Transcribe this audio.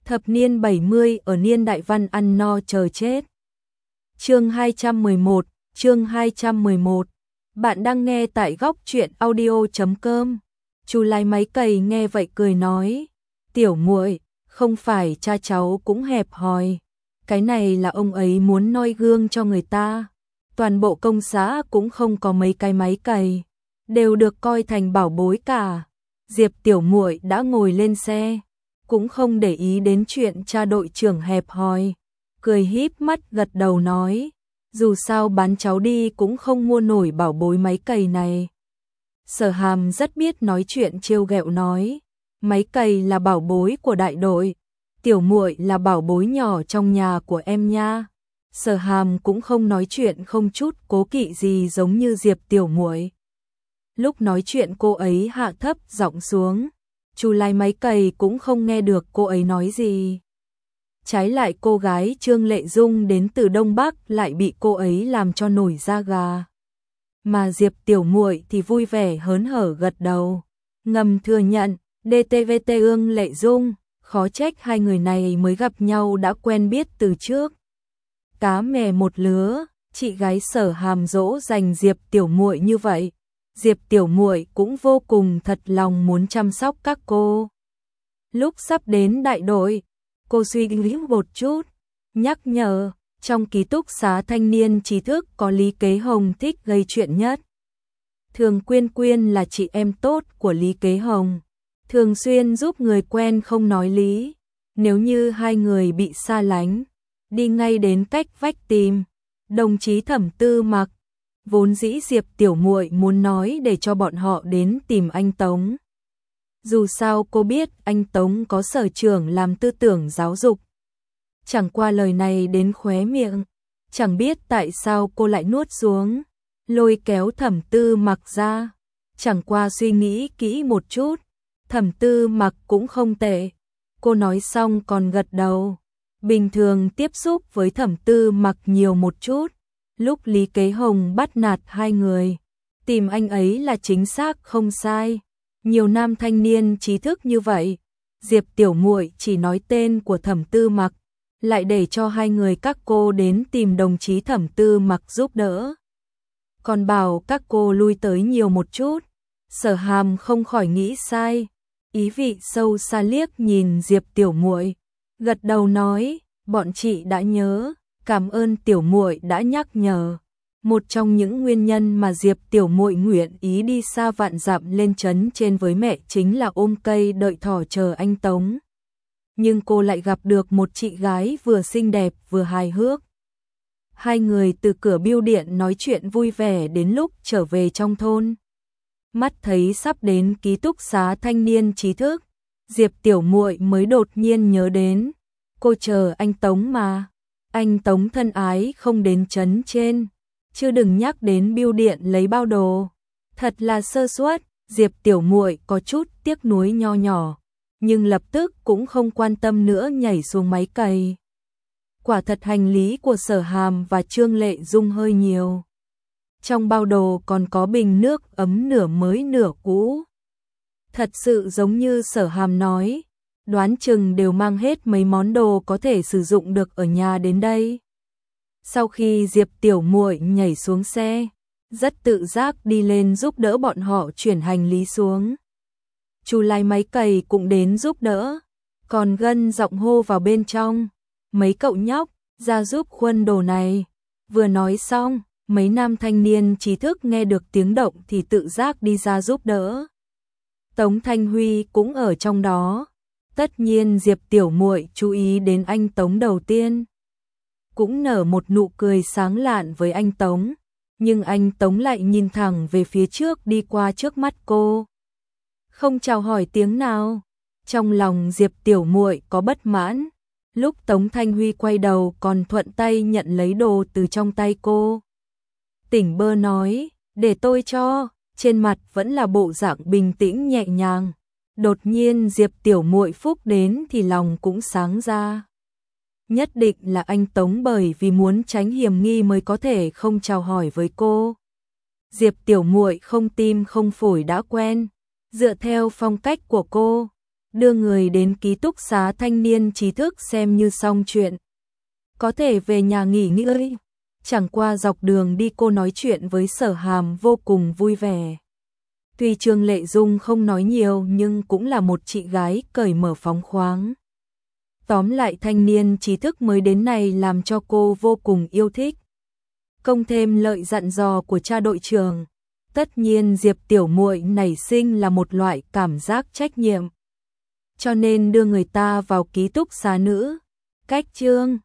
Thập niên 70 ở niên đại văn ăn no chờ chết. Chương 211, chương 211. Bạn đang nghe tại góc truyện audio.com. Chú lái máy cày nghe vậy cười nói, "Tiểu muội, không phải cha cháu cũng hẹp hòi, cái này là ông ấy muốn noi gương cho người ta. Toàn bộ công xã cũng không có mấy cái máy cày, đều được coi thành bảo bối cả." Diệp tiểu muội đã ngồi lên xe, cũng không để ý đến chuyện cha đội trưởng hẹp hòi, cười híp mắt gật đầu nói, dù sao bán cháu đi cũng không mua nổi bảo bối máy cày này. Sở Hàm rất biết nói chuyện trêu ghẹo nói, máy cày là bảo bối của đại đội, tiểu muội là bảo bối nhỏ trong nhà của em nha. Sở Hàm cũng không nói chuyện không chút cố kỵ gì giống như Diệp tiểu muội. Lúc nói chuyện cô ấy hạ thấp giọng xuống, chú lái máy cày cũng không nghe được cô ấy nói gì. Trái lại cô gái Trương Lệ Dung đến từ Đông Bắc lại bị cô ấy làm cho nổi da gà. Mà Diệp tiểu muội thì vui vẻ hớn hở gật đầu, ngầm thừa nhận, DTVT Ương Lệ Dung, khó trách hai người này mới gặp nhau đã quen biết từ trước. Cá mè một lứa, chị gái Sở Hàm dỗ dành Diệp tiểu muội như vậy. Diệp tiểu muội cũng vô cùng thật lòng muốn chăm sóc các cô. Lúc sắp đến đại đội, cô suy nghĩ một chút, nhắc nhở, trong ký túc xá thanh niên trí thức có Lý Kế Hồng thích gây chuyện nhất. Thường Quyên Quyên là chị em tốt của Lý Kế Hồng, thường xuyên giúp người quen không nói lý. Nếu như hai người bị xa lánh, đi ngay đến cách vách tìm đồng chí Thẩm Tư Mặc. Vốn dĩ Diệp tiểu muội muốn nói để cho bọn họ đến tìm anh Tống. Dù sao cô biết anh Tống có sở trưởng làm tư tưởng giáo dục. Chẳng qua lời này đến khóe miệng, chẳng biết tại sao cô lại nuốt xuống, lôi kéo Thẩm Tư Mặc ra. Chẳng qua suy nghĩ kỹ một chút, Thẩm Tư Mặc cũng không tệ. Cô nói xong còn gật đầu. Bình thường tiếp xúc với Thẩm Tư Mặc nhiều một chút. Lúc Lý Kế Hồng bắt nạt hai người, tìm anh ấy là chính xác không sai. Nhiều nam thanh niên trí thức như vậy, Diệp tiểu muội chỉ nói tên của Thẩm Tư Mặc, lại để cho hai người các cô đến tìm đồng chí Thẩm Tư Mặc giúp đỡ. Còn bảo các cô lui tới nhiều một chút, Sở Hàm không khỏi nghĩ sai, ý vị sâu xa liếc nhìn Diệp tiểu muội, gật đầu nói, bọn chị đã nhớ. Cảm ơn tiểu muội đã nhắc nhở. Một trong những nguyên nhân mà Diệp tiểu muội nguyện ý đi xa vạn dặm lên trấn trên với mẹ chính là ôm cây đợi thỏ chờ anh Tống. Nhưng cô lại gặp được một chị gái vừa xinh đẹp vừa hài hước. Hai người từ cửa bưu điện nói chuyện vui vẻ đến lúc trở về trong thôn. Mắt thấy sắp đến ký túc xá thanh niên trí thức, Diệp tiểu muội mới đột nhiên nhớ đến, cô chờ anh Tống mà. Anh Tống thân ái không đến trấn trên, chứ đừng nhắc đến bưu điện lấy bao đồ. Thật là sơ suất, Diệp tiểu muội có chút tiếc nuối nho nhỏ, nhưng lập tức cũng không quan tâm nữa nhảy xuống máy cày. Quả thật hành lý của Sở Hàm và Trương Lệ Dung hơi nhiều. Trong bao đồ còn có bình nước ấm nửa mới nửa cũ. Thật sự giống như Sở Hàm nói, đoán chừng đều mang hết mấy món đồ có thể sử dụng được ở nhà đến đây. Sau khi Diệp tiểu muội nhảy xuống xe, rất tự giác đi lên giúp đỡ bọn họ chuyển hành lý xuống. Chú lái máy cày cũng đến giúp đỡ, còn gân giọng hô vào bên trong, mấy cậu nhóc, ra giúp khuân đồ này. Vừa nói xong, mấy nam thanh niên trí thức nghe được tiếng động thì tự giác đi ra giúp đỡ. Tống Thanh Huy cũng ở trong đó. Tất nhiên Diệp tiểu muội chú ý đến anh Tống đầu tiên, cũng nở một nụ cười sáng lạn với anh Tống, nhưng anh Tống lại nhìn thẳng về phía trước đi qua trước mắt cô, không chào hỏi tiếng nào. Trong lòng Diệp tiểu muội có bất mãn, lúc Tống Thanh Huy quay đầu còn thuận tay nhận lấy đồ từ trong tay cô. Tỉnh bơ nói, để tôi cho, trên mặt vẫn là bộ dạng bình tĩnh nhẹ nhàng. Đột nhiên Diệp tiểu muội phúc đến thì lòng cũng sáng ra. Nhất định là anh Tống bởi vì muốn tránh hiểm nghi mới có thể không chào hỏi với cô. Diệp tiểu muội không tim không phổi đã quen, dựa theo phong cách của cô, đưa người đến ký túc xá thanh niên trí thức xem như xong chuyện. Có thể về nhà nghỉ ngơi. Chẳng qua dọc đường đi cô nói chuyện với Sở Hàm vô cùng vui vẻ. Tuy Trương Lệ Dung không nói nhiều nhưng cũng là một chị gái cởi mở phóng khoáng. Tóm lại thanh niên trí thức mới đến này làm cho cô vô cùng yêu thích. Công thêm lợi dặn dò của cha đội trưởng. Tất nhiên Diệp tiểu muội nảy sinh là một loại cảm giác trách nhiệm. Cho nên đưa người ta vào ký túc xá nữ. Cách Trương